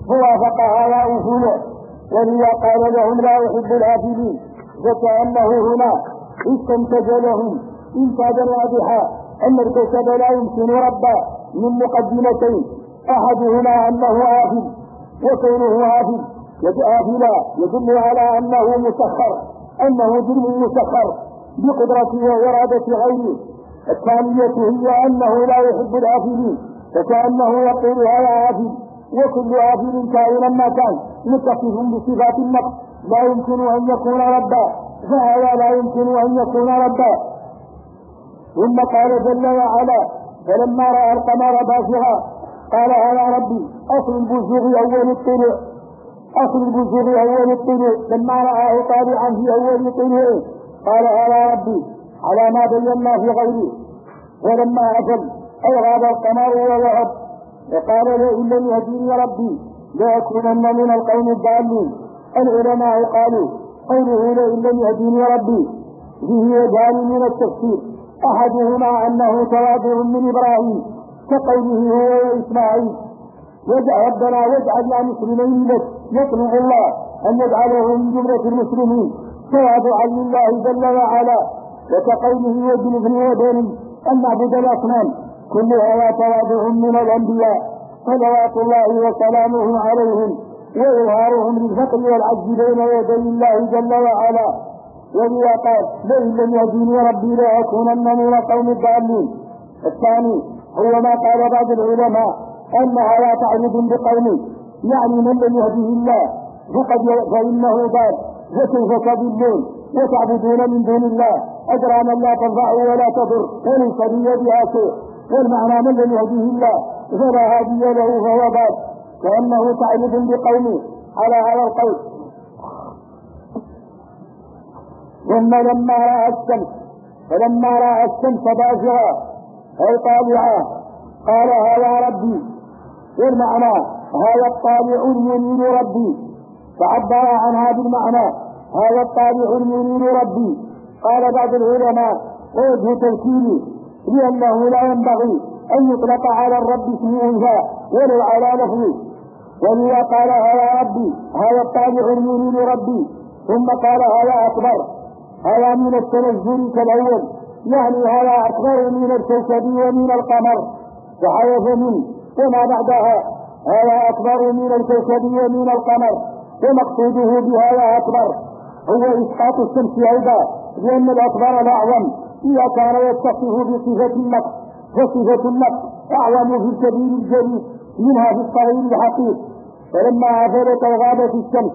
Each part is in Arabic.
فوافق هؤلاء أصوله، ولذا قال لهم لا يحب الآفلين، وكأنه هنا استنتج لهم إنتاجا واضحا أن الكوكب لا يمكن ربا من مقدمتين: أحدهما أنه آفل، وكونه آفلا يدل على أنه مسخر، أنه جرم مسخر بقدرته وإرادة غيره. الثانية هي أنه لا يحب الآفلين، فكأنه يقول هذا آفل، وكل آفل كائنا ما كان متصف بصفات النقص لا يمكن أن يكون ربا، فهذا لا يمكن أن يكون ربا. ثم قال جل وعلا: فلما رأى القمر بازغا قال هذا ربي. أصل البزوغ أول الطلوع لما رآه طالعا في أول طلوعه قال هذا ربي، على ما بينا في غيره. ولما أفل أي غاب القمر وذهب وقال لئن لم يهديني ربي لأكونن من القوم الضالين. العلماء قالوا قوله لئن لم يهديني ربي فيه وجهان من التفسير: أحدهما أنه تواضع من إبراهيم كقوله هو وإسماعيل: ربنا واجعلنا مسلمين لك، يطلب الله أن يجعله من جملة المسلمين تواضعا لله جل وعلا، وكقوله واجنبني وبني أن نعبد الأصنام. كل هذا تواضع من الأنبياء صلوات الله وسلامه عليهم، وإظهارهم للفقر والعجز بين يدي الله جل وعلا. ولذا قال لئن لم يهديني ربي لأكونن من القوم الضالين. الثاني هو ما قال بعض العلماء أنها لا تعبد بقوله، يعني من لم يهديه الله فإنه ضال، وكيف تضلون وتعبدون من دون الله أجرا لا تنفع ولا تضر وليس بيدها شيء. والمعنى من لم يهديه الله فلا هادي له فهو ضال، كأنه تعبد بقوله على هذا القول. ثم فلما رأى الشمس بازغا أي طالعا قال هذا ربي. والمعنى هذا الطالع المنير ربي، فعبر عنها بالمعنى هذا الطالع المنير ربي. قال بعض العلماء وجه تفسيره لأنه لا ينبغي أن يطلق على الرب اسم أنثى ولو على لفظه، ولذا قال هذا ربي هذا الطالع المنير ربي. ثم قال هذا أكبر، هذا من التنزل كالأول، يعني هذا أكبر من الكوكب ومن القمر، فحدث منه وما بعدها هذا أكبر من الكوكب ومن القمر. ومقصوده بهذا أكبر هو إسقاط الشمس أيضا، لأن الأكبر الأعظم إذا كان يتصف بصفة النقص، فصفة النقص أعظم في الكبير الجليل منها في الصغير الحقير. فلما أفلت غابت الشمس،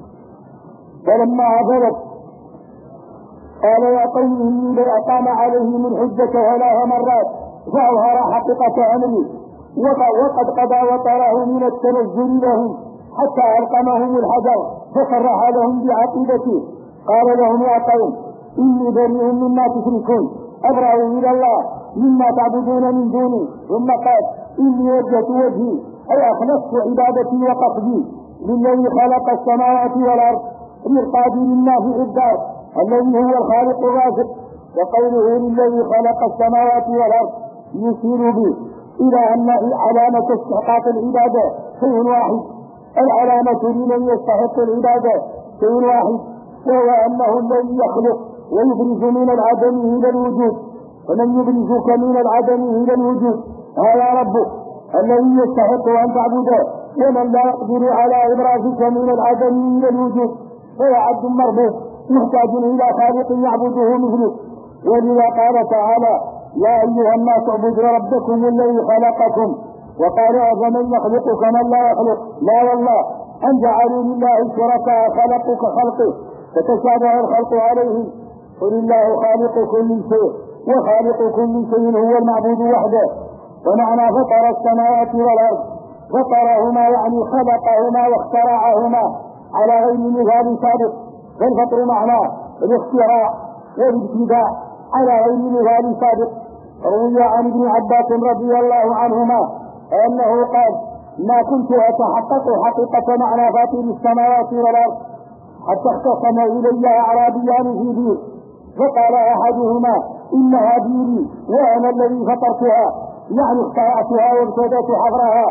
قال يا قوم إني لأقام عليه من حجة 3 مرات فأظهر حقيقة أمره، وقد قضى وطره من التنزل لهم حتى ألقمهم الحجر فصرح لهم بعقيدته. قال لهم يا قوم إني بريء مما تشركون، أبرأ إلى الله مما تعبدون من دوني. ثم قال إني وجهت وجهي أي أخلصت عبادتي وقصدي للذي خلق السماوات والأرض للقادر النافع الدار الذي هو الخالق الرازق. وقوله للذي خلق السماوات والأرض يشير به إلى أن علامة استحقاق العبادة شيء واحد، العلامة لمن يستحق العبادة شيء واحد، وهو أنه الذي يخلق ويبرز من العدم إلى الوجود. ومن يبرزك من العدم إلى الوجود هذا ربك الذي يستحق أن تعبده، ومن لا يقدر على إبرازك من العدم إلى الوجود فهو عبد مربوط محتاج إلى خالق يعبده مثله. ولذا قال تعالى يا أيها الناس اعبدوا ربكم الذي خلقكم. وقال فمن يخلق كمن لا يخلق، لا والله أن جعلوا لله شركاء خلقوا كخلقه فتشابه الخلق عليهم. قل الله خالق كل شيء وخالق كل شيء هو المعبود وحده. ومعنى فطر السماوات والأرض، فطرهما يعني خلقهما واخترعهما على غير مثال سابق، فالفطر معناه الاختراع والابتداع على غير مثال سابق. روي عن ابن عباس رضي الله عنهما أنه قال ما كنت أتحقق حقيقة معنى فاطر السماوات والأرض حتى اختصم إلي أعرابيان في بير، فقال أحدهما إنها بيري وأنا الذي فطرتها، يعني اخترعتها وابتدأت حفرها.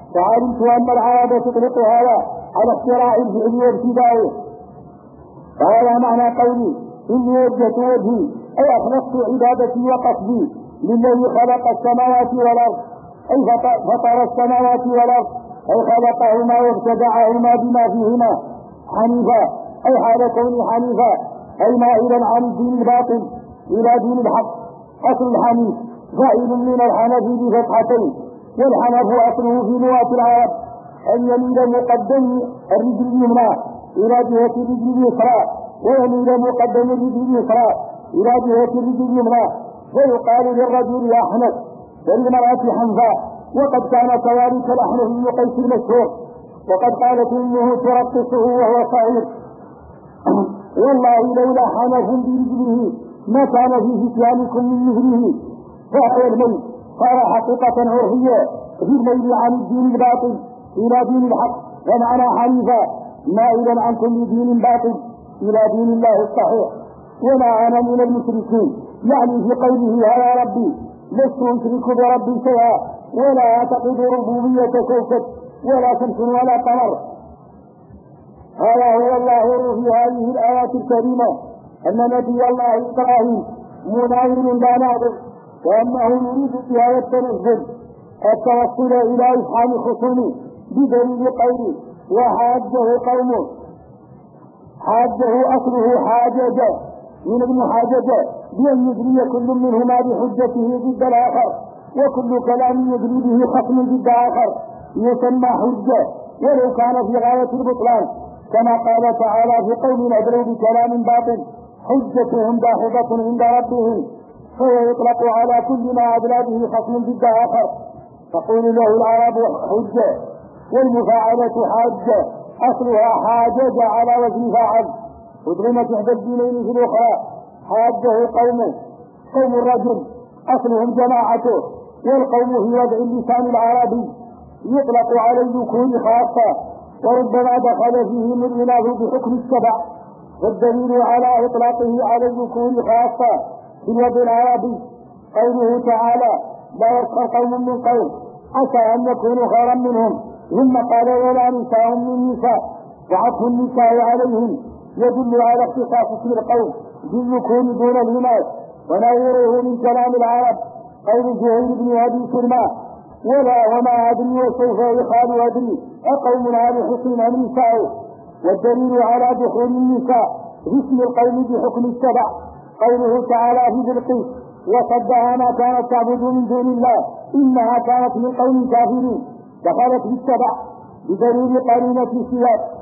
فعلمت أن العادة تطلق هذا على اختراع الفعل وابتدائه. وهذا معنى قولي إني وجهت وجهي أي أخلصت عبادتي وقصدي للذي خلق السماوات والأرض، أي فطر السماوات والأرض، أي خلقهما وابتدعهما بما فيهما حنيفا، أي حال كوني حنيفا أي مائلا عن الدين الباطل إلى دين الحق. أصل الحنيف فاعل من الحنف بفتحتين، والحنف أصله في لغة العرب أن يميل مقدم الرجل اليمنى إلى جهة الرجل اليسرى، ويميل مقدم الرجل اليسرى إلى جهة الرجل اليمنى، فيقال للرجل أحنف وللمرأة حنفاء. وقد كان كذلك الأحنف بن قيس المشهور، وقد قالت أمه ترقصه وهو صغير: والله لولا حنف برجله ما كان في فتيانكم من مثله. فهو الميل صار حقيقة عرفية في الميل عن الدين الباطل إلى دين الحق، ومعنى حنيفا مائلا عن كل دين باطل إلى دين الله الصحيح. وما أنا من المشركين، يعني في قوله يا ربي لست أشرك بربي شيئا، ولا أعتقد ربوبية كوكب ولا شمس ولا قمر. هذا هو الله في هذه الآيات الكريمة أن نبي الله إبراهيم مناظر لا ناظر، وأنه يريد بهذا التنزل التوصل إلى إفحام خصومه بدليل قوله وحاجه قومه. حاجه أصله حاجج من ابن حاجج، بأن يجري كل منهما بحجته ضد الآخر، وكل كلام يجري به خصم ضد آخر يسمى حجة ولو كان في غاية البطلان، كما قال تعالى في قوم أدلوا بكلام باطل حجتهم داحضة عند ربهم، فهو يطلق على كل ما أدلى به خصم ضد آخر، تقول له العرب حجة. والمفاعلة حاجة أصلها حاجج على وزن فاعل، أدغمت إحدى الدينين في الأخرى. حاجه قومه، قوم الرجل أصلهم جماعته، والقوم في وضع اللسان العربي يطلق على الذكور خاصة، وربما دخل فيه الإناث بحكم السبع، والدليل على إطلاقه على الذكور خاصة في الوضع العربي قوله تعالى لا يسخر قوم من قوم عسى أن يكونوا خيرا منهم، ثم قال ولا نساء من نساء، وعطف النساء عليهم يدل على اختصاص اسم القوم بالذكور دون الإناث. ونظيره من كلام العرب قول زهير بن أبي سلمى ولا وما أدري وسوف يخال أدري أقوم على حسن النساء. والدليل على دخول النساء باسم القوم بحكم السبع قوله تعالى في بلقيس وصدها ما كانت تعبد من دون الله إنها كانت من قوم كافرين، دخلت بالسبع بدليل قرينة السياق.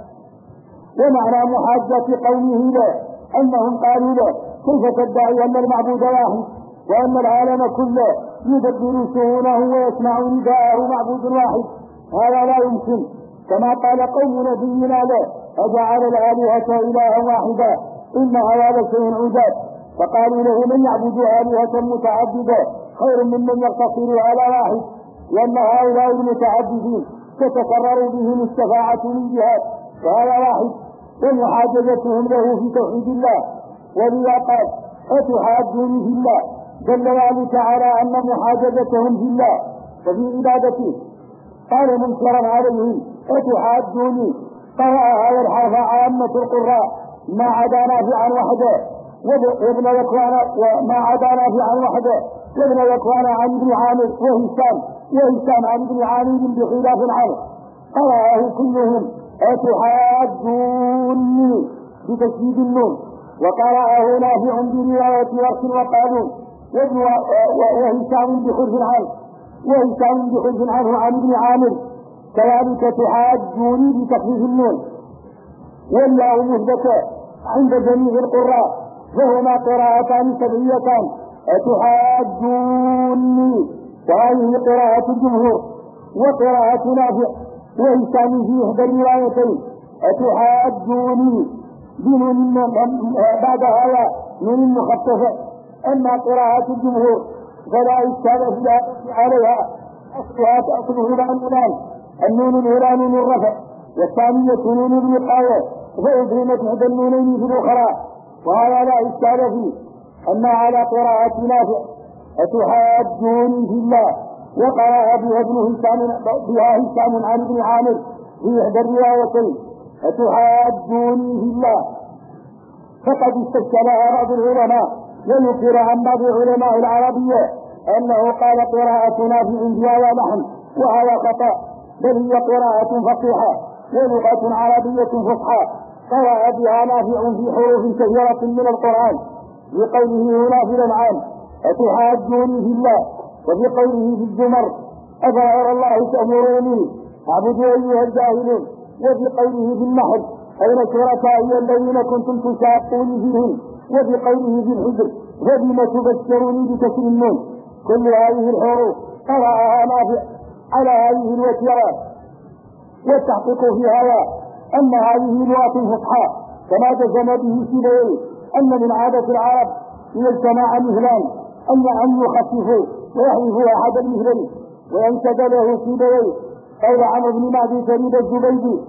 ومعنى محاجة قومه له أنهم قالوا له كيف تدعي أن المعبود واحد وأن العالم كله يدبر شؤونه ويسمع نداءه معبود واحد؟ هذا لا يمكن، كما قال قوم نبينا له أجعل الآلهة إلها واحدا إن هذا لشيء عجاب، فقالوا له من يعبد آلهة متعددة خير ممن يقتصر على واحد، وأن هؤلاء المتعددين تتكرر بهم الشفاعة من جهات وهذا واحد، ومحاججتهم له في توحيد الله. ولذا قال أتحاجوني في الله، دل ذلك على أن محاججتهم في الله وفي عبادته. قال منكرا عليهم أتحاجوني، قرأ هذا الحرف عامة القراء ما عدا نافعا وحده وابن ذكوان وما عدا نافعا وحده وابن ذكوان عن ابن عامر وهشام عن ابن عامر بخلاف عنه، قرأه كلهم أتحاجوني بتشديد النون، وقرأه نافع برواية ورش وقالون وهشام بخلف عنه عن ابن عامر كذلك تحاجوني بتخفيف النون، والله مثبت عند جميع القراء، وهما قراءتان سبعيتان أتحاجوني، وهذه قراءة الجمهور وقراءة نافع وهشام في إحدى الروايتين أتحاجوني بنون بعد هذا من مخففة. أما قراءة الجمهور فلا إشكال عليها، أصله العنوان، النون الأولى نون الرفع والثانية نون الوقاية، فأدغمت إحدى النونين في الأخرى، وهذا لا إشكال فيه. أما على قراءة نافع أتحاجوني في الله وقرأ بها هشام عن ابن عامر في إحدى الروايتين: أتحاجوني في الله. فقد استشكلها بعض العلماء، ويذكر عن بعض علماء العربية أنه قال قراءة نافع بها لحن، وهذا خطأ، بل هي قراءة فصيحة ولغة عربية فصحى قرأ بها نافع في حروف كثيرة من القرآن، بقوله هنا في الأنعام: أتحاجوني في الله، وفي قوله في الزمر: أفغير الله تأمروني أعبد أيها الجاهلون، وفي قوله في النحل: أين شركائي الذين كنتم تشاقون فيهم، وفي قوله في الحجر: وبم تبشروني بكسر النون. كل هذه الحروف قرأها نافع على هذه الوتيرة. والتحقيق في هذا أن هذه لغة فصحى، كما جزم به سيبويه أن من عادة العرب إذا اجتمع مهلان أن يخففوا ويحذفوا أحد المهلين، وينسب له سيبويه قول عمرو بن معدي كريم الزبيدي: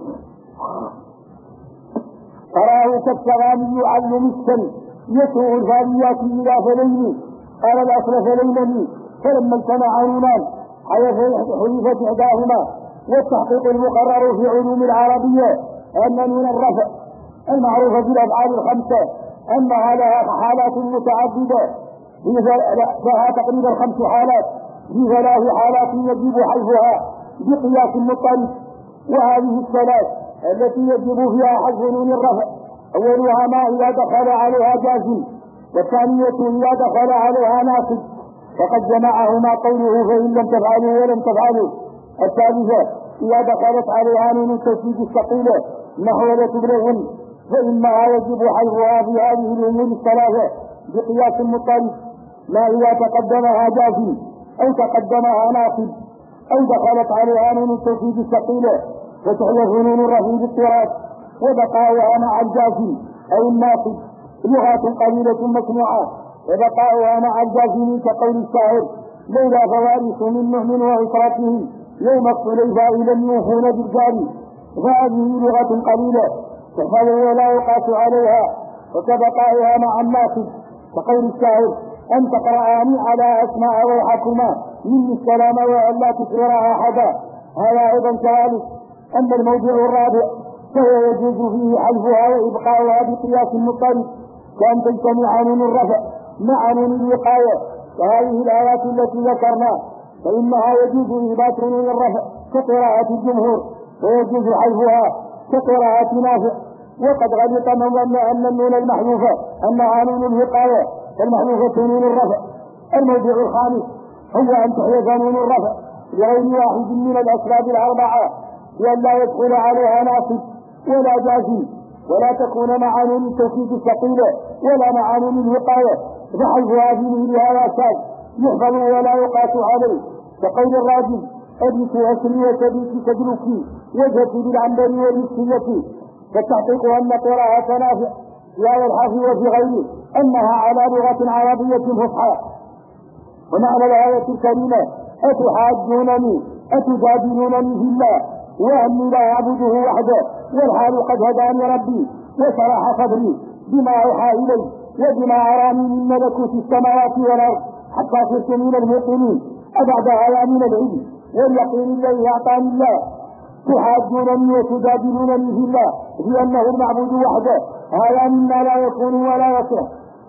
تراه كالسغام يعل مسكا يسوء الفاريات إلى فليني، قال الأصل فلينني، فلما اجتمع نونان حذفت إحداهما. والتحقيق المقرر في علوم العربية أن نون الرفع المعروفة بالأفعال الخمسة أنها لها حالات متعددة، لها تقريبا 5 حالات، في 3 حالات يجب حذفها بقياس مضطرد. وهذه الثلاث التي يجب فيها حذف نون الرفع: أولها ما إذا دخل عليها جازم، والثانية إذا دخل عليها ناصب، وقد جمعهما قوله: فإن لم تفعلوا ولم تفعلوا. الثالثة إذا دخلت عليها نون التوكيد الثقيلة نحو لا تبلغن، فإنها يجب حذفها في هذه الأمور الثلاثة بقياس مضطرد: ما إذا تقدمها جازم أو تقدمها ناصب أو دخلت عليها نون التوكيد الثقيلة، فتحذف نون الرفع باضطراد، وبقاؤها مع الجازم أو الناصب لغات قليلة مسموعة، وبقاؤها مع الجازم كقول الشاعر: لولا فوارث من نعم وعشرته يوم الصليفاء لم يوفون بالجاري. فهذه لغة قليلة تحفظ ولا يقاس عليها، وكبقائها مع الناصب كقول الشاعر: أن تقرأني على أسماء ويحكما مني السلام وأن لا تشعر أحدا. هذا أيضا كذلك. أما الموضوع الرابع فهو يجوز فيه حذفها وإبقاؤها بقياس مضطرد، كأن تجتمع نون الرفع مع نون الوقاية، وهذه الآيات التي ذكرنا فإنها يجوز إثبات نون الرفع كقراءة الجمهور، ويجوز حذفها كقراءة نافع. وقد غلط من ظن أن النون المحذوفة أنها نون الوقاية فالمحذوفة نون الرفع. الموضوع الخامس هو أن تحذف نون الرفع لغير واحد من الأسباب الأربعة، لأن لا يدخل عليها ناصب ولا جازم، ولا تكون مع نون التوكيد الثقيلة ولا مع نون الوقاية، فحذفها في مثل هذا شاذ يحفظ ولا يقاس عليه، كقول الراجل: أبيك أسري وتبيك تدركي وجهتي بالعنبر والمسكية. فالتحقيق أن قراءة نافع في هذا الحرف وفي غيره أنها على لغة عربية فصحى. ومعنى الآية الكريمة: أتحاجونني أتجادلونني في الله وأني لا أعبده وحده والحال قد هداني ربي وشرح صدري بما أوحى إلي وبما أراني من ملكوت السماوات والأرض حتى صرت من الموقنين أبعد هذا من العلم واليقين الذي أعطاني الله. تحاجونني وتجادلونني في الله بأنه المعبود وحده، هذا مما لا يكون ولا يصح.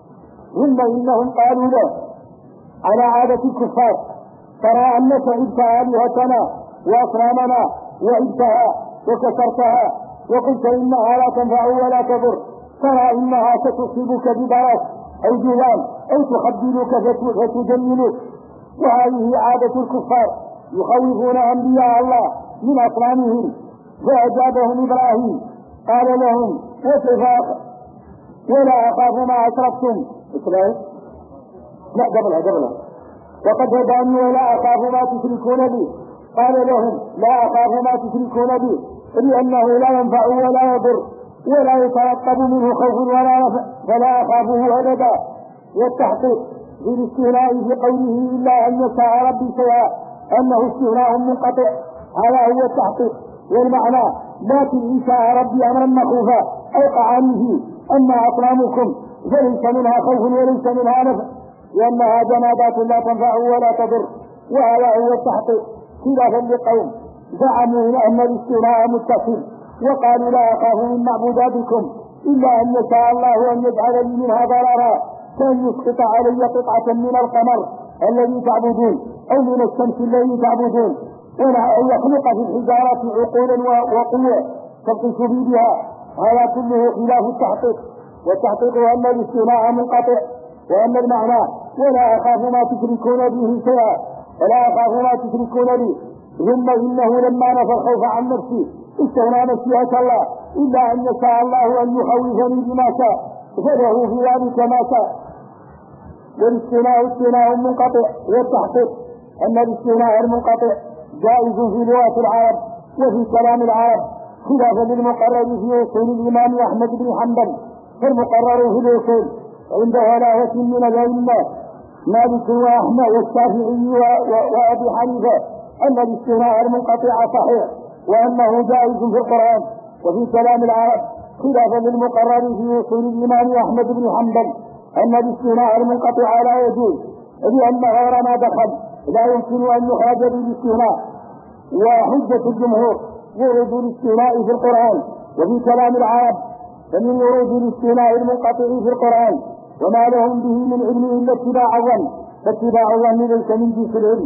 ثم إنهم قالوا له على عادة الكفار: ترى أنك عبت آلهتنا وأصنامنا وعبتها وكسرتها وقلت إنها لا تنفع ولا تضر، ترى إنها ستصيبك ببرص أو جذام أو تخبلك فتجملك. وهذه عادة الكفار يخوفون أنبياء الله من أصنامهم. فأجابهم إبراهيم قال لهم: ولا أخاف ما أشركتم. لا قبلها وقد هداني ولا أخاف ما تشركون به. قال لهم: لا أخاف ما تشركون به لأنه لا ينفع ولا يضر ولا يترقب منه خوف ولا نفع فلا أخافه أبدا. والتحقيق في الاستثناء في قوله: إلا أن يشاء ربي شيئا أنه استثناء منقطع، هذا هو التحقيق. والمعنى: لكن إن شاء ربي أمرا مخوفا أوقع فيه. أما أصنامكم فليس منها خوف وليس منها نفع، لأنها جمادات لا تنفع ولا تضر وهذا هو التحقيق خلافا لقوم زعموا أن الاستثناء متصل وقالوا لا أخاف من معبوداتكم إلا أن يشاء الله أن يجعل لي منها ضررا كان يسقط علي قطعة من القمر الذي تعبدون أو من الشمس الذي تعبدون أو يخلق في الحجارة عقولا وقوة تبطش بها. هذا كله خلاف التحقيق، والتحقيق أن الاستثناء منقطع وأن المعنى ولا أخاف ما تشركون به شيئا ولا أخاف ما تشركون به. ثم إنه لما نفى الخوف عن نفسي استغنى مشيئة الله إلا أن يشاء الله أن يخوفني بما شاء فله في ذلك ما شاء. والاستثناء منقطع، والتحقيق أن الاستثناء المنقطع جائز في لغة العرب وفي كلام العرب خلافا للمقرر في أصول الإمام أحمد بن حنبل. فالمقرر في الأصول عند ثلاثة من الأئمة مالك وأحمد والشافعي وأبي حنيفة أن الاستثناء المنقطع صحيح وأنه جائز في القرآن وفي كلام العرب خلافا للمقرر في أصول الإمام أحمد بن حنبل أن الاستثناء المنقطع لا يجوز لأن غير ما دخل لا يمكن أن يخرج بالاستثناء. وحجة الجمهور ورود الاستثناء في القرآن وفي كلام العرب فمن ورود الاستثناء المنقطع في القرآن وما لهم به من علم إلا اتباع الظن، فاتباع الظن ليس من جنس العلم.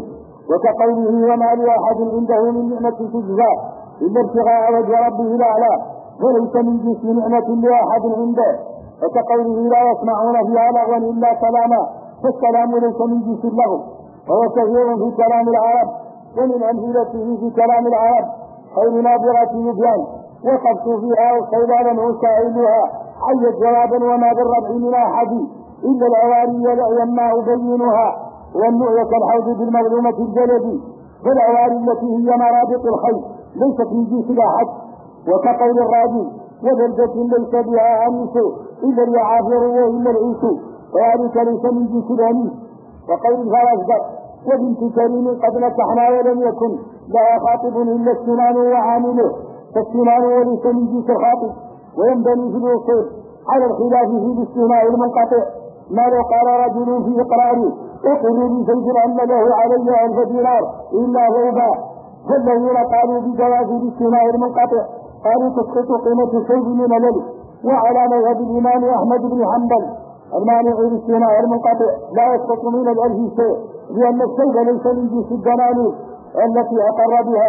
وكقوله وما لأحد عنده من نعمة تجزى إلا ابتغاء وجه ربه الأعلى وليس من جنس نعمة لأحد عنده. وكقوله لا يسمعون فيها لغوا إلا كلاما فالكلام ليس من جنس اللغو. وهو كثير في كلام العرب ومن أمثلته في كلام العرب خير نابغة يبيان وقفت فيها وخيلالا وسائلها حيت جوابا وما بالربع من أحد إلا العواري لما أبينها والنؤية كالحوض بالمظلومة الجلد. فالعواري التي هي مرابط الخير ليست من جنس الأحد. وكقول الراجل وبلدة ليس بها أنيس إلا اليعافر وإلا العيس وذلك ليس من جنس الأنيس. وقول الفرزدق وبنت كريم قد نكحنا ولم يكن لها خاطب إلا السنان وعامله فالسنان وليس من جنس الخاطب. وينبني في الوصول على الخلاف في الاستثناء المنقطع ما لو قال رجل في إقراره اقروا لي زيد أن له علي 1000 دينار إلا ذوبا. فالذين قالوا بجواز الاستثناء المنقطع قالوا تسقط قيمة شيء من ملل. وعلى مذهب الإمام أحمد بن حنبل المانع الاستثناء المنقطع لا يسقط من 1000 شيء لأن الشيء ليس من جنس الدنانير التي أقر بها.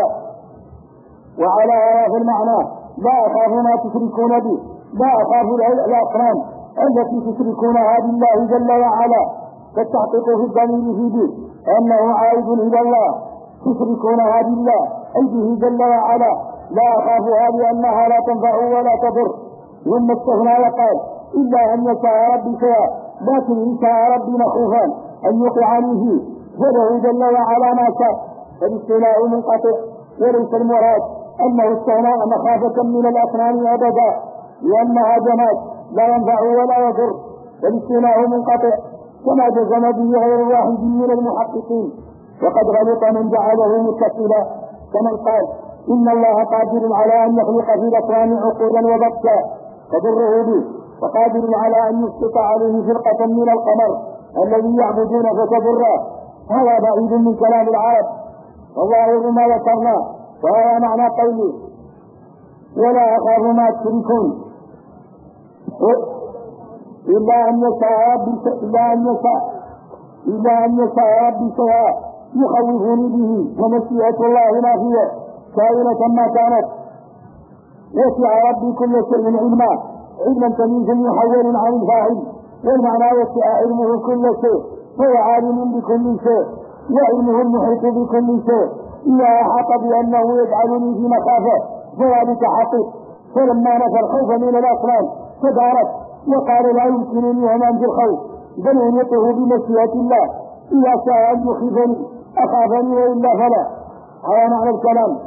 وعلى هذا المعنى لا أخاف ما تشركون به لا أخاف الأصنام التي تشركونها بالله جل وعلا. فالتحقيق في الضمير في به أنه عائد إلى الله تشركونها بالله أي به جل وعلا لا أخافها لأنها لا تنفع ولا تضر. ثم استثنى وقال إلا أن يشاء ربي شيئا لكن إن شاء ربي مخوفا أن يقعني فيه فله جل وعلا ما شاء. فالاستثناء منقطع وليس المراد أنه استثناء مخافة من الأصنام أبدا لأنها جماد لا ينفع ولا يضر. فالاستثناء منقطع كما جزم به غير واحد من المحققين. وقد غلط من جعله متصلا كمن قال إن الله قادر على أن يخلق في الأصنام عقودا وبطا تضره به وقادر على أن يسقط عليه فرقة من القمر الذي يعبدون فتضره. هذا بعيد من كلام العرب والله ما ذكرنا. وهذا معنى قوله ولا أخاف ما تشركون إلا أن يشاء ربي شيئا يخوفني به ومشيئة الله ما فيه كائنة ما كانت. وسع ربي كل شيء علما تمييز محول عن الفاعل. والمعنى وسع علمه كل شيء هو عالم بكل شيء وعلمه المحيط بكل شيء. إذا أحاط بأنه يجعلني في مخافة فذلك حقيق. فلما نفى الخوف من الأصنام تدارك وقال لا يمكنني أمان بالخوف بل أنيته بمشيئة الله إذا شاء أن يخيفني أخافني وإلا فلا. هذا معنى الكلام.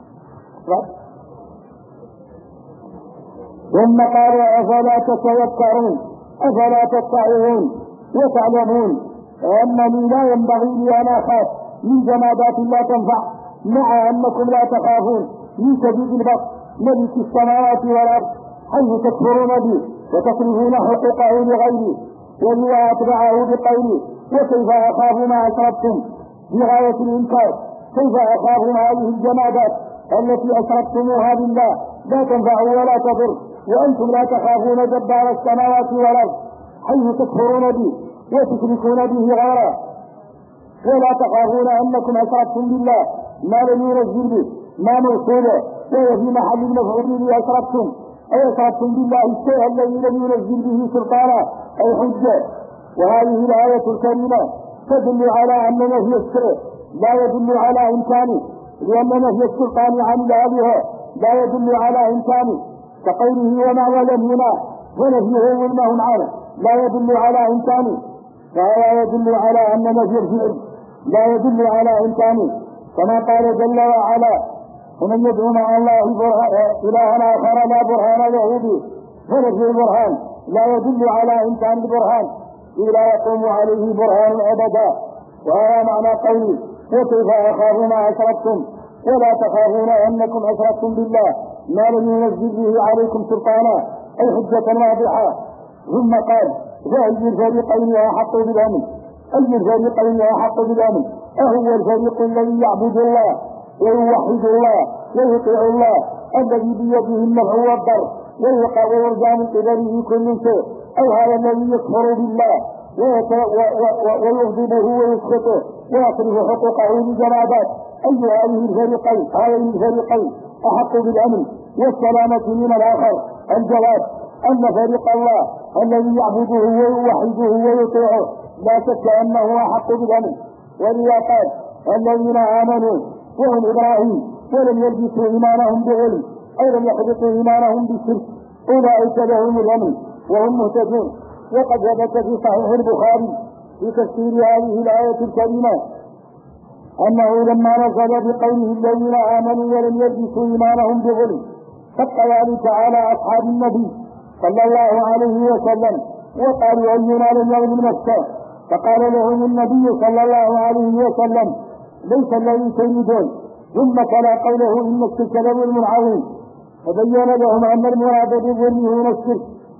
ثم قال أفلا تتذكرون أفلا تتعظون وتعلمون أنني لا ينبغي لي أن أخاف من جمادات لا تنفع مع أنكم لا تخافون من شديد البطش ملك السماوات والأرض حيث تكفرون به وتصرفون حقوقه لغيره. وإذا أتبعه بقوله وكيف أخاف ما أشركتم في غاية الإنكار. كيف أخافون هذه الجمادات التي أشركتموها بالله لا تنفع ولا تضر، وأنتم لا تخافون جبار السماوات والأرض حيث تكفرون به وتشركون به غيره، ولا تخافون أنكم أشركتم بالله ما لم ينزل به ما موصوله، وهو في محل المفعول به أشركتم، أي أشركتم بالله الشيء الذي لم ينزل به سلطانا أي حجة. وهذه الآية الكريمة تدل على أن نفي الشرك لا يدل على إمكانه، لأن نفي السلطان عن الآلهة لا يدل على إمكانه، كقوله وما ولم هنا ونفيه ظلمهم عنه لا يدل على إمكانه، فهذا يدل على أن نفي الفعل لا يدل على إمكانه، كما قال جل وعلا ومن يدعو مع الله إلها آخر لا برهان له به، فنفي البرهان لا يدل على إمكان البرهان لا يقوم عليه برهان أبدا. وهذا معنى قوله وكيف أخاف ما أشركتم ولا تخافون أنكم أشركتم بالله ما لم ينزل به عليكم سلطانا أي حجة واضحة. ثم قال فأي الفريقين أحق بالأمن، أي الفريقين أحق بالأمن؟ أهو الفريق الذي يعبد الله ويوحد الله ويطيع الله الذي بيده النفع والضر ويرجى من قبله كل شيء، أو هذا الذي يكفر بالله ويغضبه ويسخطه ويصرف حقوقه لجمادات؟ أي هذه الفريقين أحق بالأمن والسلامة من الآخر؟ الجواب أن فريق الله الذي يعبده ويوحده ويطيعه لا شك أنه أحق بالأمن. ولذا قال الذين آمنوا وهم إبراهيم ولم يلبسوا إيمانهم بعلم أو لم يحبطوا إيمانهم بالشرك أولئك لهم الأمن وهم مهتدون. وقد ثبت في صحيح البخاري في تفسير هذه الآية الكريمة أنه لما نزل بقوله الذين آمنوا ولم يلبسوا إيمانهم بظلم شق ذلك على أصحاب النبي صلى الله عليه وسلم وقالوا أينا لم يظلم نفسه، فقال لهم النبي صلى الله عليه وسلم ليس الذي تريدون، ثم تلا قوله إن الشرك لظلم عظيم، فبين لهم أن المراد بالظلم هنا الشرك.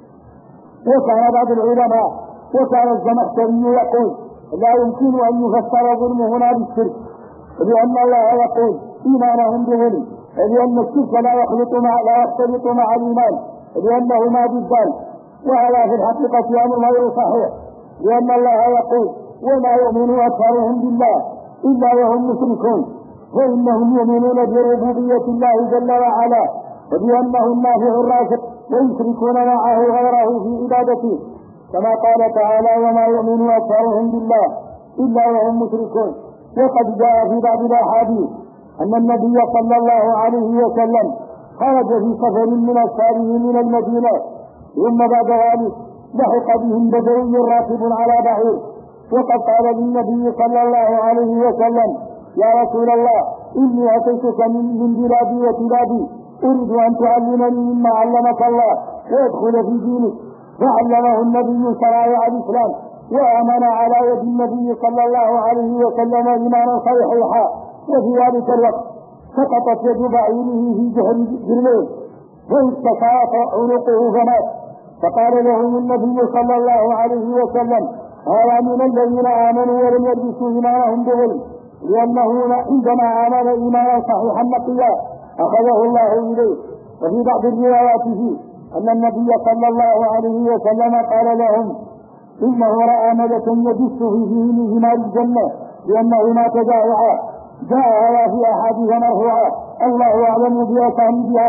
وكان بعض العلماء وكان الزمخشري يقول لا يمكن أن يفسر الظلم هنا بالشرك، لأن الله يقول إيمانهم بظلم، لأن الشرك لا يختلط مع الإيمان لأنهما ضدان، وهذا في الحقيقة أمر غير صحيح، لأن الله يقول وما يؤمن أكثرهم بالله إلا وهم مشركون، فإنهم يؤمنون بربوبية الله جل وعلا وبأنه النافع الرازق ويشركون معه غيره في عبادته، كما قال تعالى وما يؤمن أكثرهم بالله إلا وهم مشركون. وقد جاء في بعض الأحاديث أن النبي صلى الله عليه وسلم خرج في سفر من أسفاره من المدينة، ثم بعد ذلك لحق بهم بدوي راكب على بعير، وقد قال للنبي صلى الله عليه وسلم يا رسول الله إني أتيتك من بلادي وبلادي أريد أن تعلمني مما علمك الله ويدخل في دينك، فعلمه النبي شرائع الإسلام وآمن على يد النبي صلى الله عليه وسلم إيمانا صحيحا. وفي ذلك الوقت سقطت يد بعيره في جهر جرمه فاستشاط عنقه فمات، فقال لهم النبي صلى الله عليه وسلم هذا من الذين آمنوا ولم يلبسوا إيمانهم بظلم، لأنه عندما آمن إيمانا صحيحا نقيا أخذه الله إليه. وفي بعض الروايات فيه أن النبي صلى الله عليه وسلم قال لهم إنه رأى ملكا يدس فيه من ثمار الجنة لأنه ما تجاوعا، جاء هذا في أحاديث مرفوعة الله أعلم بأسانيدها.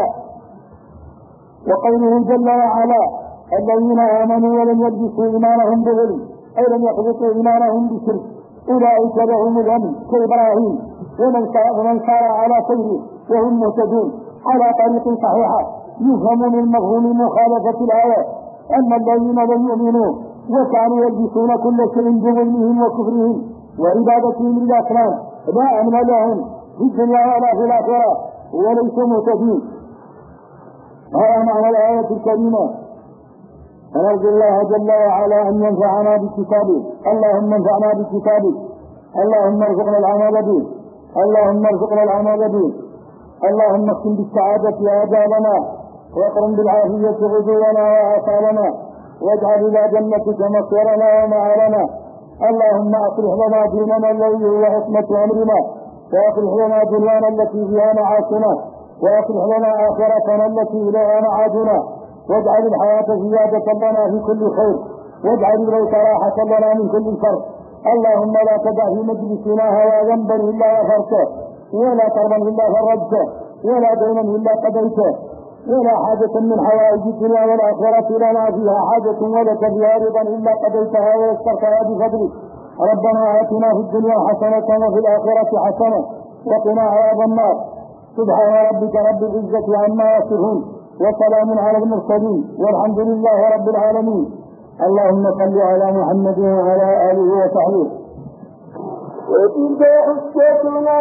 وقوله جل وعلا الذين آمنوا ولم يلبسوا إيمانهم بظلم أي لم يحبطوا إيمانهم بشرك أولئك لهم الأمن كإبراهيم ومن سار على سيره وهم مهتدون على طريق صحيحة. يفهم من مفهوم مخالفة الآية أن الذين لم يؤمنوا وكانوا يلبسون كل شيء بظلمهم وكفرهم وعبادتهم للأصنام لا أمن لهم في الدنيا ولا في الآخرة وليسوا مهتدين. هذا معنى الآية الكريمة. فنرجو الله جل وعلا أن ينفعنا بكتابه، اللهم انفعنا بكتابه، اللهم ارزقنا العمل به، اللهم ارزقنا العمل به، اللهم اختم بالسعادة آجالنا واقرم بالعافية غدونا وآثارنا واجعل إلى جنتك مصيرنا ومآلنا. اللهم أصلح لنا ديننا الذي هو عصمة أمرنا، وأصلح لنا دنيانا التي فيها معاشنا، وأصلح لنا آخرتنا التي إليها معادنا، واجعل الحياة زيادة لنا في كل خير، واجعل الموت راحة لنا من كل شر. اللهم لا تدع في مجلسنا هوى ذنبا إلا غفرته، ولا كربا إلا فرجته، ولا دينا إلا قضيته، ولا حاجة من حوائج الدنيا والآخرة لنا فيها حاجة ولك بها رضا إلا قضيتها ويسرتها بفضلك. ربنا آتنا في الدنيا حسنة وفي الآخرة حسنة وقنا عذاب النار. سبحان ربك رب العزة عما يصفون، وسلام على المرسلين، والحمد لله رب العالمين. اللهم صل على محمد وعلى آله وصحبه. وتلك حجتنا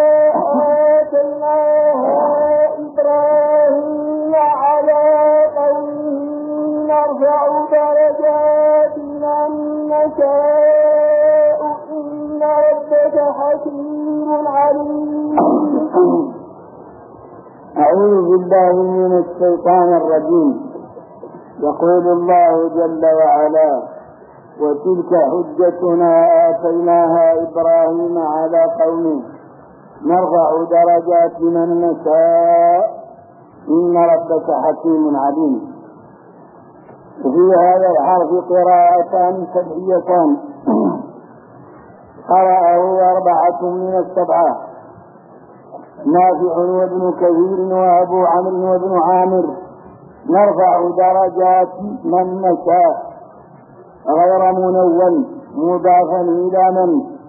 آتيناها إبراهيم على قومه نرفع درجات من نشاء إن ربك حكيم عليم. أعوذ بالله من الشيطان الرجيم. يقول الله جل وعلا: وتلك حجتنا آتيناها إبراهيم على قومه نرفع درجات من نشاء إن ربك حكيم عليم. وفي هذا الحرف قراءتان سبعيتان قرأه 4 من السبعة: نافع وابن كثير وأبو عمرو وابن عامر. نرفع درجات من نشاء غير منون مضافا إلى من.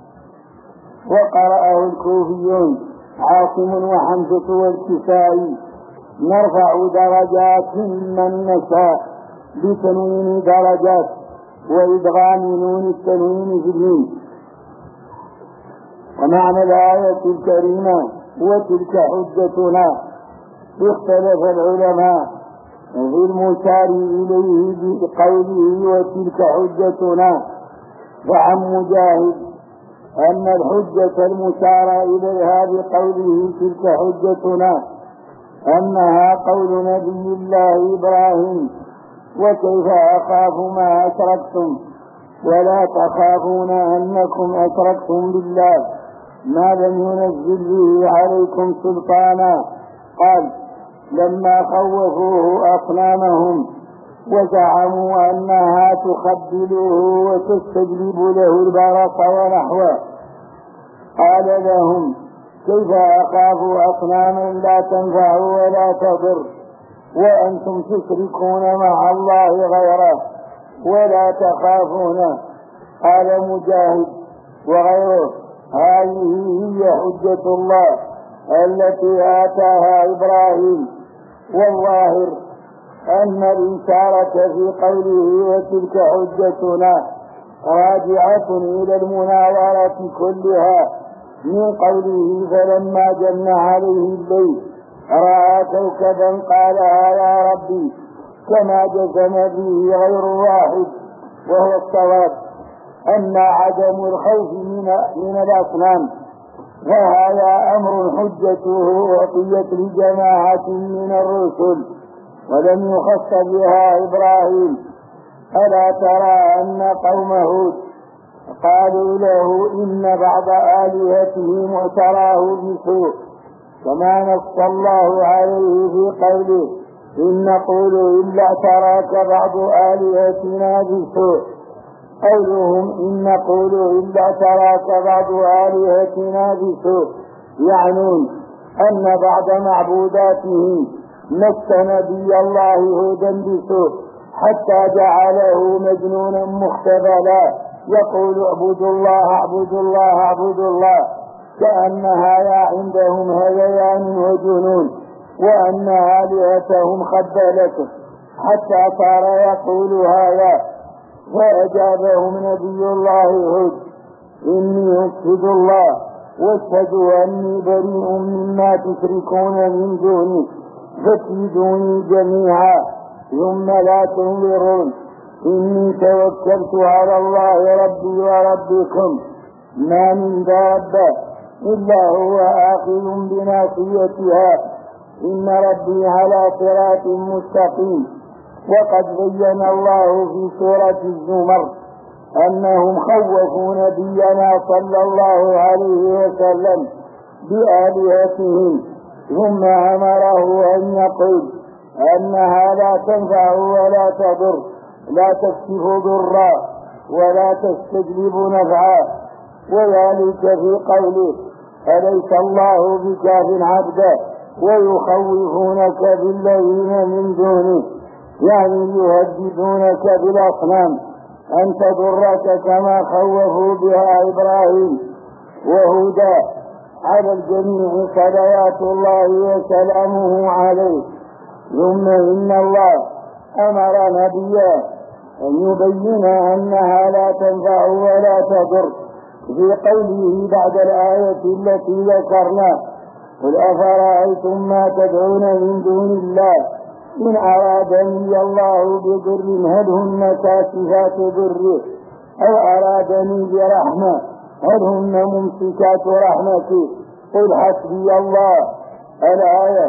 وقرأه الكوفيون عاصم وحمزة والكسائي: نرفع درجات من نشاء بتنوين درجات وإدغام نون التنوين في الميم. ومعنى الآية الكريمة وتلك حجتنا اختلف العلماء في المشار إليه بقوله وتلك حجتنا. فعن مجاهد أن الحجة المشار إليها بقوله تلك حجتنا أنها قول نبي الله إبراهيم: وكيف أخاف ما أشركتم ولا تخافون أنكم أشركتم بالله ما لم ينزل به عليكم سلطانا. قال: لما خوفوه أصنامهم وزعموا أنها تخبله وتستجلب له البرص ونحوه، قال لهم: كيف أخاف أصناما لا تنفع ولا تضر وأنتم تشركون مع الله غيره ولا تخافونه. قال مجاهد وغيره: هذه هي حجة الله التي آتاها إبراهيم. والظاهر أن الإشارة في قوله وتلك حجتنا راجعة إلى المناورة كلها من قوله: فلما جن عليه الليل رأى كوكبا قال: يا ربي، كما جزم به غير واحد. وهو الصواب أن عدم الخوف من الأصنام وهذا أمر حجته وقيت لجماعة من الرسل ولم يخص بها إبراهيم. ألا ترى أن قوم هود قالوا له: إن بعض آلهتهم اعتراه بسوء، كما نص الله عليه في قوله: إن نقول إلا اعتراك بعض آلهتنا بسوء. قولهم إن نقول إلا اعتراك بعض آلهتنا بسوء يعنون أن بعض معبوداته مس نبي الله هودا بسوء حتى جعله مجنونا مختبلا يقول: اعبدوا الله اعبدوا الله اعبدوا الله، كأنها عندهم هذيان وجنون، وأن آلهتهم خبلته حتى صار يقول هذا. فأجابهم نبي الله هود: إني أشهد الله واشهدوا أني بريء مما تشركون من دونه، فكيدوني جميعا ثم لا تنظرون. إني توكلت على الله ربي وربكم، ما من دابة إلا هو آخذ بناصيتها، إن ربي على صراط مستقيم. وقد بين الله في سورة الزمر أنهم خوفوا نبينا صلى الله عليه وسلم بآلهتهم، ثم أمره أن يقول أنها لا تنفع ولا تضر، لا تكشف ضرا ولا تستجلب نفعا، وذلك في قوله أليس الله بكاف عبدا ويخوفونك بالذين من دونه، يعني يهددونك بالأصنام أن تضرك كما خوفوا بها إبراهيم. وهدى على الجميع صلوات الله وسلامه عليه. ثم إن الله أمر نبيه أن يبين أنها لا تنفع ولا تضر في قوله بعد الآية التي ذكرنا: قل أفرأيتم ما تدعون من دون الله إن أرادني الله بضر هل هن كاشفات ضره أو أرادني برحمة هل هن ممسكات رحمته قل حسبي الله. الآية.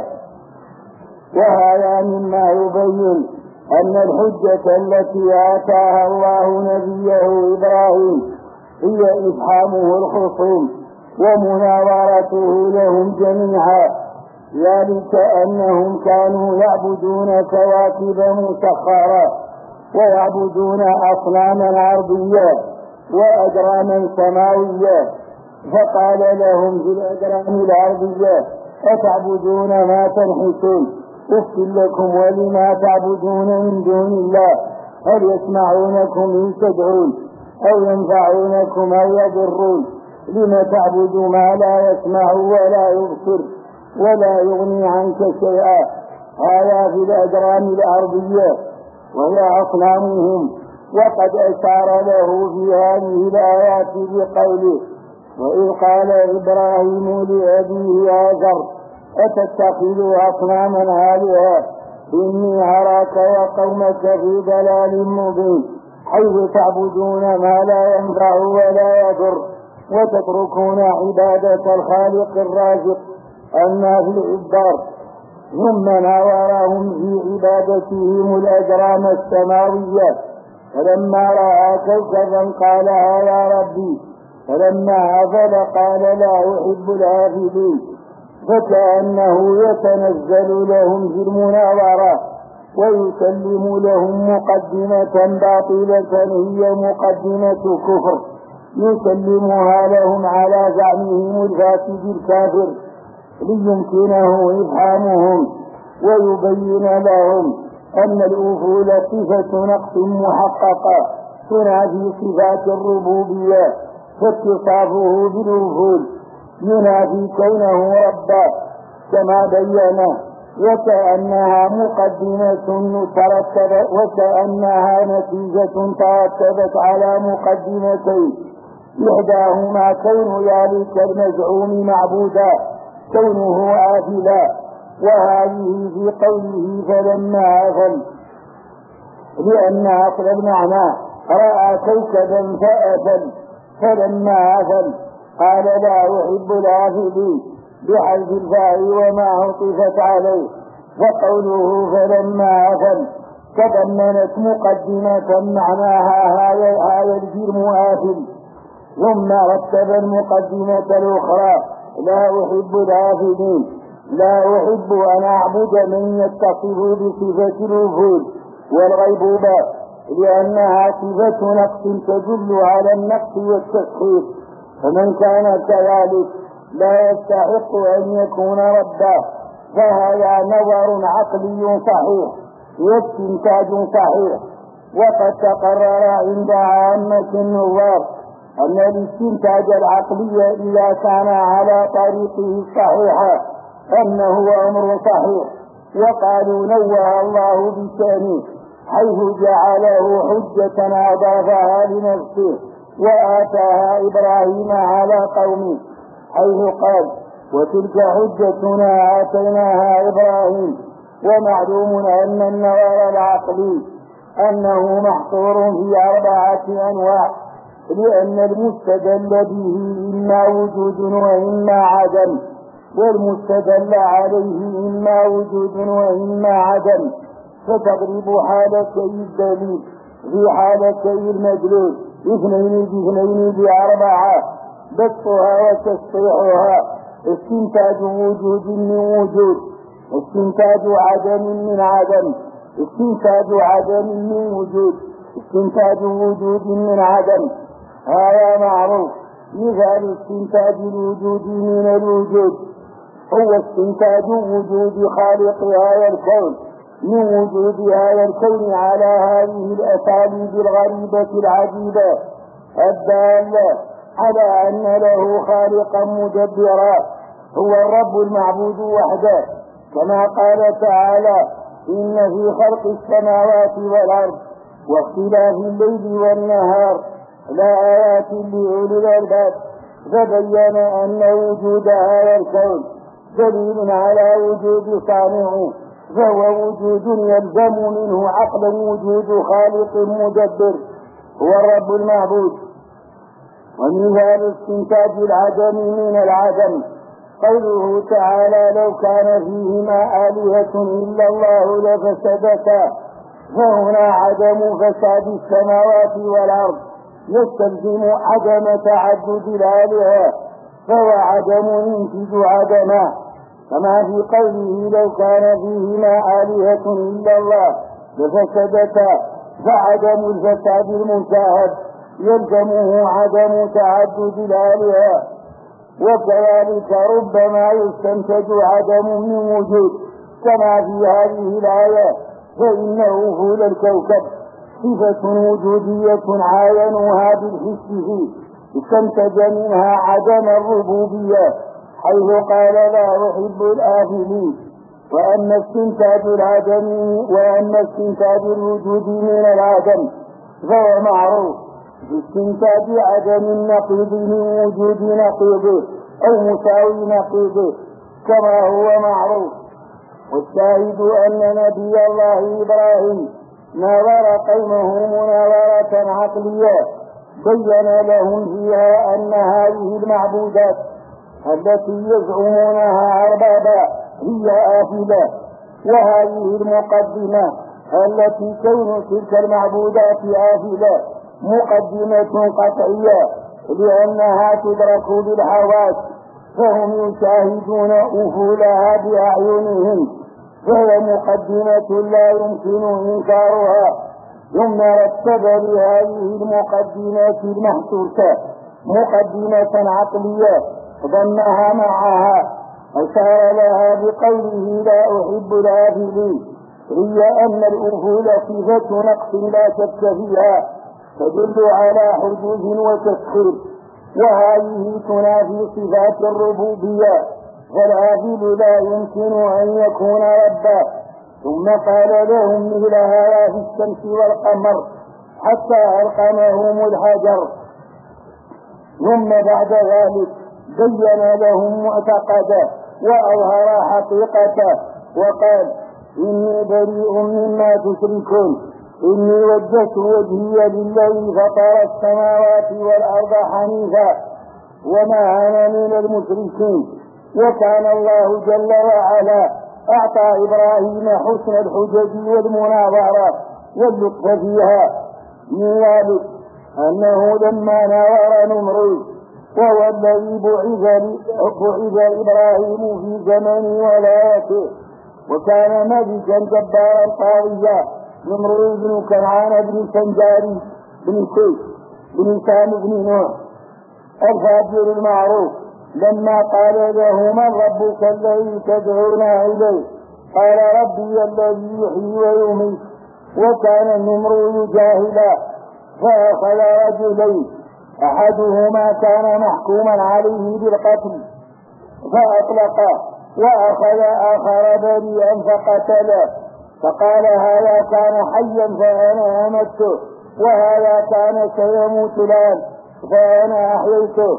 وهذا مما يبين أن الحجة التي آتاها الله نبيه إبراهيم هي إفحامه الخصوم ومناظرته لهم جميعا، ذلك أنهم كانوا يعبدون كواكب مسخرة ويعبدون أصناما أرضية وأجراما سماوية، فقال لهم في الأجرام الأرضية: أتعبدون ما تنحتون أفل لكم ولما تعبدون من دون الله هل يسمعونكم إن تدعون أو ينفعونكم أو يضرون لم تعبدوا ما لا يسمع ولا يبصر ولا يغني عنك شيئا. هذا في الأجرام الأرضية وهي أصنامهم. وقد أشار له في هذه الآيات بقوله: وإذ قال إبراهيم لأبيه آزر أتتخذ أصناما آلهة إني أراك وقومك في ضلال مبين حيث تعبدون ما لا ينفع ولا يضر وتتركون عبادة الخالق الرازق أما في العباد. ثم ناورهم في عبادتهم الأجرام السماوية، فلما رأى كوكبا قال هذا ربي، فلما أفل قال لا أحب الآفلين، فكأنه يتنزل لهم في المناظرة ويسلم لهم مقدمة باطلة هي مقدمة كفر يسلمها لهم على زعمهم الفاسد الكافر ليمكنه إفهامهم ويبين لهم أن الأفول صفة نقص محققة تنافي صفات الربوبية، فاتصافه بالأفول ينافي كونه ربا كما بينه، وكأنها وكأنها نتيجة ترتبت على مقدمتين: إحداهما كون ذلك المزعوم معبودا كونه آفلا، وهذه في قوله فلما أفل، لأن أصل المعنى رأى كوكبا فأفل، فلما أفل قال لا أحب الآفلين بحذف الفاء وما عطفت عليه. وقوله فلما أفل تضمنت مقدمة معناها هذا الجرم آفل، ثم رتب المقدمة الأخرى لا أحب الآفلين، لا أحب أن أعبد من يتصف بصفة الوجود والغيبوبة، لأنها صفة نقص تدل على النقص والتسخير، فمن كان كذلك لا يستحق أن يكون ربا، فهذا نظر عقلي صحيح واستنتاج صحيح. وقد تقرر عند عامة النظار أن الاستنتاج العقلي إذا كان على طريقه الصحيحة أنه أمر صحيح، وقالوا نوه الله بشأنه حيث جعله حجة أضافها لنفسه وآتاها إبراهيم على قومه، حيث قال وتلك حجتنا آتيناها إبراهيم. ومعلوم أن النظر العقلي أنه محصور في 4 أنواع، لأن المستدل به إما وجود وإما عدم، والمستدل عليه إما وجود وإما عدم، فتضرب حالتي الدليل في حالتي المدلول 2 ب2 ب4 بسطها وتسطيحها استنتاج وجود من وجود استنتاج عدم من عدم استنتاج عدم من وجود استنتاج وجود من عدم هذا معروف. مثال استنتاج الوجود من الوجود هو استنتاج وجود خالق هذا الكون من وجود هذا الكون على هذه الأساليب الغريبة العجيبة الدالة على أن له خالقا مدبرا هو الرب المعبود وحده، كما قال تعالى: إن في خلق السماوات والأرض واختلاف الليل والنهار لآيات لأولي الألباب. فبين أن وجود هذا الكون دليل على وجود صانعه، فهو وجود يلزم منه عقلا وجود خالق مدبر هو الرب المعبود. ومثال استنتاج العدم من العدم قوله تعالى: لو كان فيهما آلهة إلا الله لفسدتا. فهنا عدم فساد السماوات والأرض يستلزم عدم تعدد الآلهة، فهو عدم ينتج عدما، كما في قوله: لو كان فيهما آلهة إلا الله لفسدتا. فعدم الفساد المشاهد يلزمه عدم تعدد الآلهة. وكذلك ربما يستنتج عدم من وجود، كما في هذه الآية: فإن أفول الكوكب صفة وجودية عاينوها بالحس فيه، استنتج منها عدم الربوبية، حيث قال: لا أحب الآفلين. وأما استنتاج الوجود من العدم فهو معروف باستنتاج عدم النقيض من وجود نقيضه أو مساوي نقيضه، كما هو معروف. والشاهد أن نبي الله إبراهيم ناظر قومه مناظرة عقلية بين لهم فيها أن هذه المعبودات التي يزعمونها أربابا هي آفلة، وهذه المقدمة التي كون تلك المعبودات آفلة مقدمة قطعية، لأنها تدرك بالحواس، فهم يشاهدون أفولها بأعينهم، فهي مقدمة لا يمكن إنكارها. ثم رتب لهذه المقدمات المحسوسة مقدمة عقلية ضمها معها، أشار لها بقوله: لا أحب الآفلين، هي أن الأفول صفة نقص لا شك فيها تدل على حدوث وتسخير، وهذه تنافي صفات الربوبية، فالآفل لا يمكن أن يكون ربا. ثم قال لهم مثل هذا في الشمس والقمر حتى ألقمهم الحجر. ثم بعد ذلك بين لهم معتقده وأظهر حقيقته وقال: إني بريء مما تشركون، إني وجهت وجهي للذي فطر السماوات والأرض حنيفا وما أنا من المشركين. وكان الله جل وعلا أعطى إبراهيم حسن الحجج والمناظرة واللطف فيها. من ذلك أنه لما ناظر نمرود، وهو الذي بعث إبراهيم في زمن ولايته، وكان ملكا جبارا طاغيا، نمرود بن كنعان بن سنجاري بن كيس بن سام بن نوح الفاجر المعروف، لما قال له: من ربك الذي تدعونا إليه؟ قال: ربي الذي يحيي ويميت. وكان النمرود جاهلا، فأخذ رجلين، أحدهما كان محكوما عليه بالقتل فأطلقه، وأخذ آخر بريئا فقتله، فقال: هذا كان حيا فأنا أمته، وهذا كان سيموت الآن فأنا أحييته.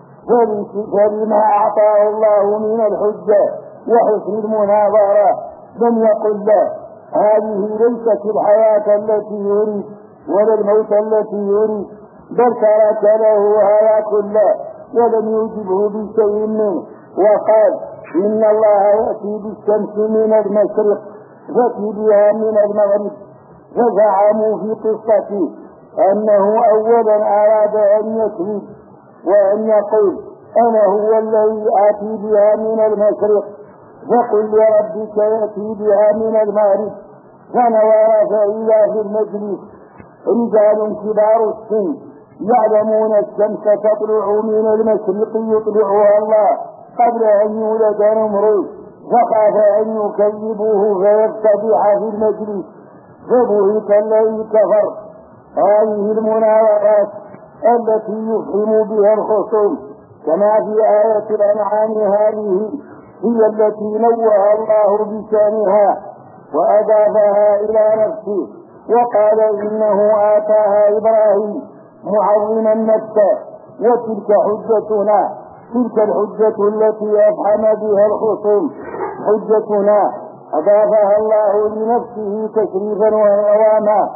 فلما أعطاه الله من الحجة وحسن المناظرة لم يقل له: هذه ليست الحياة التي يريد ولا الموت التي يريد، بل ترك له هذا كله ولم يجبه بشيء منه، وقال: إن الله يأتي بالشمس من المشرق فأتي بها من المغرب. فزعموا في قصته أنه أولا أراد أن يكذب وأن يقول أنا هو الذي آتي بها من المشرق فقل لربك يأتي بها من المغرب. فنظر فإذا في المجلس رجال كبار السن يعلمون الشمس تطلع من المشرق يطلعها الله قبل أن يولد نمرود، فخاف أن يكذبوه فيفتضح في المجلس فبهت الذي كفر. هذه المناورات التي يفهم بها الخصوم كما في آية الأنعام هذه هي التي نوه الله بشأنها وأضافها إلى نفسه وقال إنه آتاها إبراهيم معظما نفسه. وتلك حجتنا، تلك الحجة التي أفهم بها الخصوم حجتنا أضافها الله لنفسه تشريفا وعظاما.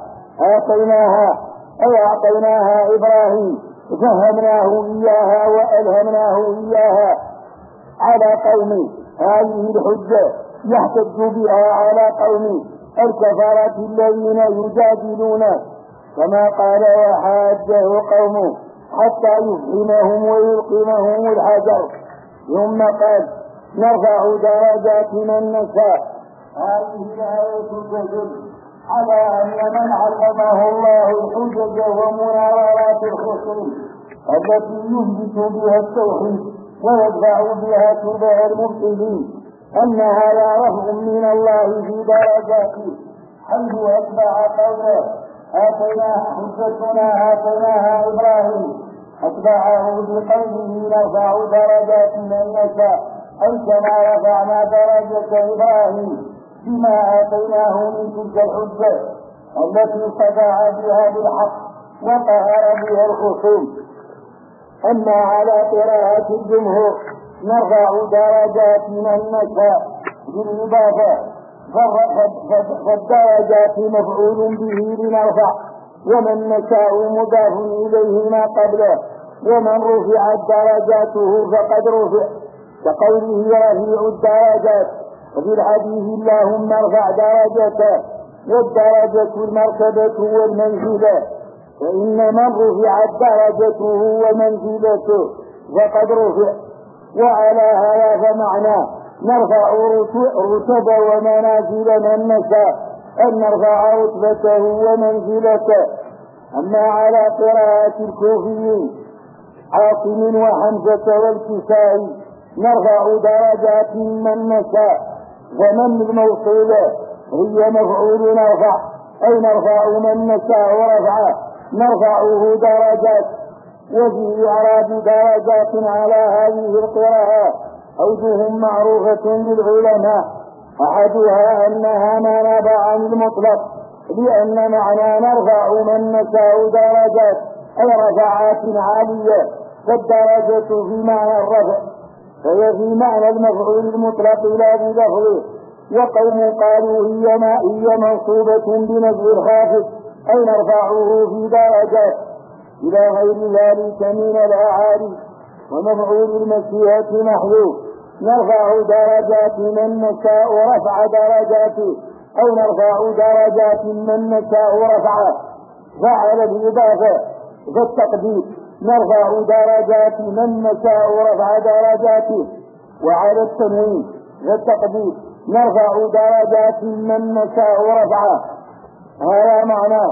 أعطيناها إبراهيم فهمناه إياها وألهمناه إياها على قوم. هذه الحجة يحتج بها على قوم الكفرة الذين يجادلون كما قال وحاجه قومه حتى يفهمهم ويلقمهم الحجر. ثم قال نرفع درجات من نشاء. هذه الآية تدل على أن من علمه الله الحجج ومناورات الخصوم التي يثبت بها التوحيد ويدفع بها شبه المبطلين أن هذا رفع من الله في درجاته، حيث أتبع قوله آتيناها حجتنا آتيناها إبراهيم أتبعه بقوله نرفع درجات من نشاء، أي كما رفعنا درجة إبراهيم بما آتيناه من تلك الحجة التي صدع بها بالحق وقهر بها الخصوم. أما على قراءة الجمهور نرفع درجات من نشاء بالإضافة، فالدرجات مفعول به لنرفع، ومن نشاء مضاف إليه ما قبله، ومن رفعت درجاته فقد رفع كقوله رفيع الدرجات وفي الحديث اللهم ارفع درجته. والدرجة المرتبة والمنزلة، فإن من رفعت درجته ومنزلته فقد رفع. وعلى هذا فمعنى نرفع رتب ومنازل من نشاء أن نرفع رتبته ومنزلته. أما على قراءة الكوفيين عاصم وحمزة والكسائي نرفع درجات من نشاء، ومن الموصولة هي مفعول نرفع، أي نرفع من نشاء ورفعه نرفعه درجات. وفي إعراب درجات على هذه القراءة أوجه معروفة للعلماء، أحدها أنها ما نبع عن المطلق، لأن معنى نرفع من نشاء درجات أي رفعات عالية، فالدرجة في معنى الرفع فهي في معنى المفعول المطلق لا بلفظه. وقوم قالوا هي منصوبة بنزع الخافض أي نرفعه في درجات إلى غير ذلك من الأعالي. ومفعول المشيئة محذوف نرفع درجات من نشاء رفع درجاته أو نرفع درجات من نشاء رفعه. فعل الإضافة فالتقدير نرفع درجات من نشاء رفع درجاته، وعلى التنوين فالتقدير نرفع درجات من نشاء رفعه. هذا معناه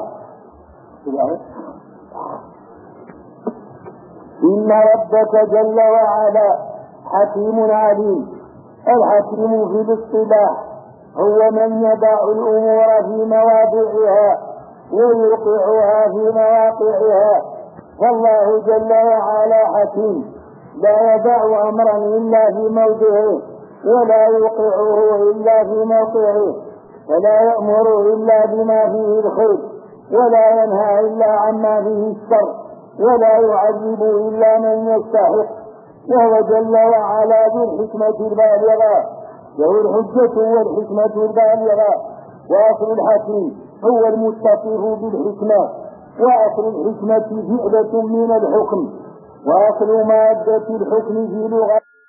إن ربك جل وعلا حكيم عليم. الحكيم في الاصطلاح هو من يضع الأمور في مواضعها ويوقعها في مواقعها، فالله جل وعلا حكيم لا يضع أمرا إلا في موضعه ولا يوقعه إلا في موقعه، ولا يأمر إلا بما فيه الخير ولا ينهى إلا عما فيه الشر، ولا يعذب إلا من يستحق. وهو جل وعلا ذو الحكمة البالغة، له الحجة والحكمة البالغة. وأصل الحكيم هو المتصف بالحكمة، وأصل الحكمة فعلة من الحكم، وأصل مادة الحكم في لغة